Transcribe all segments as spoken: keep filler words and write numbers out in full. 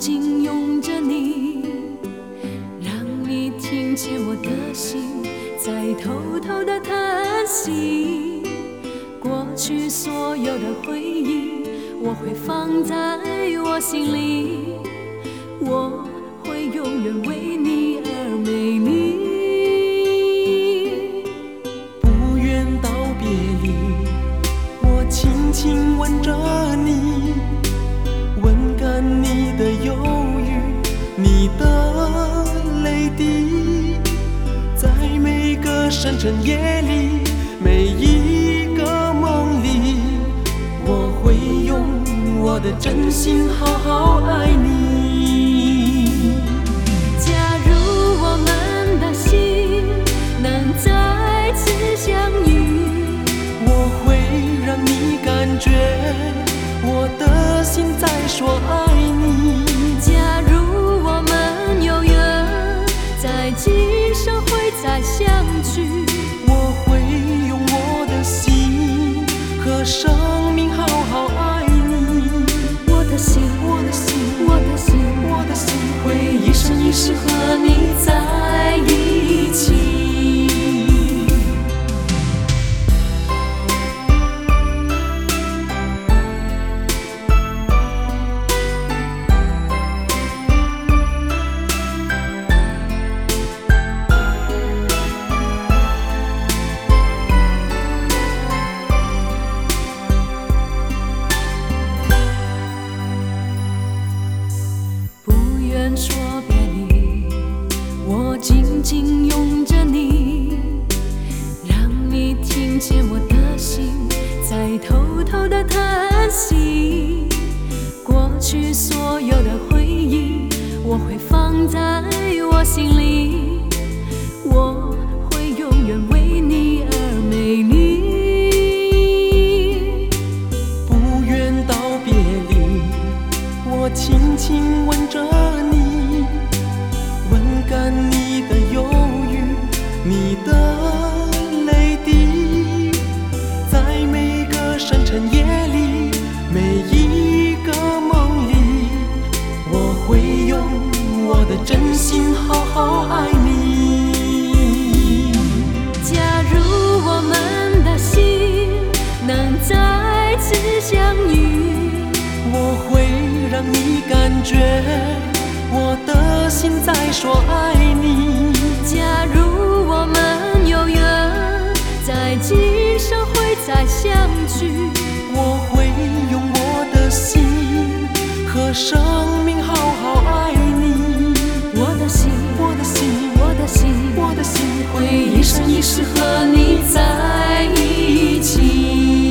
紧拥着你，让你听见我的心在偷偷的叹息。过去所有的回忆，我会放在我心里，我会永远为你而美丽。 不愿道别离，我轻轻吻着你，吻干你的忧郁，你的泪滴，在每个深沉夜里，每一个梦里，我会用我的真心好好爱你。 假如我们的心能再次相遇， 我会让你感觉我的心在说爱你。 假如我们有缘在今生会再相聚， 我会用我的心和生命好好爱你。 我的心， 我的心， 我的心， 我的心会一生一世和你在一起。说别离，我紧紧拥着你，让你听见我的心在偷偷的叹息。过去所有的回忆，我会放在我心里，我会永远为你而美丽。 不愿道别离，我轻轻吻着你，干你的忧郁，你的泪滴，在每个深沉夜里，每一个梦里，我会用我的真心好好爱你。 假如我们的心能再次相遇， 我会让你感觉我的心在说爱你。 假如我们有缘在今生会再相聚， 我会用我的心和生命好好爱你。 我的心， 我的心， 我的心， 我的心会一生一世和你在一起。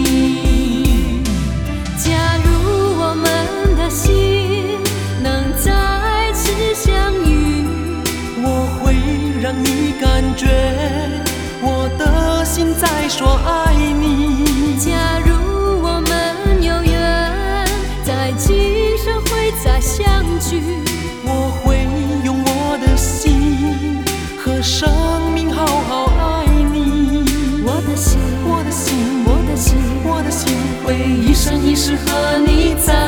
假如我们的心能再次相遇， 我会让你感觉我的心在说爱你。 假如我们有缘在今生会再相聚， 我会用我的心和生命好好爱你。 我的心， 我的心， 我的心， 我的心会一生一世和你在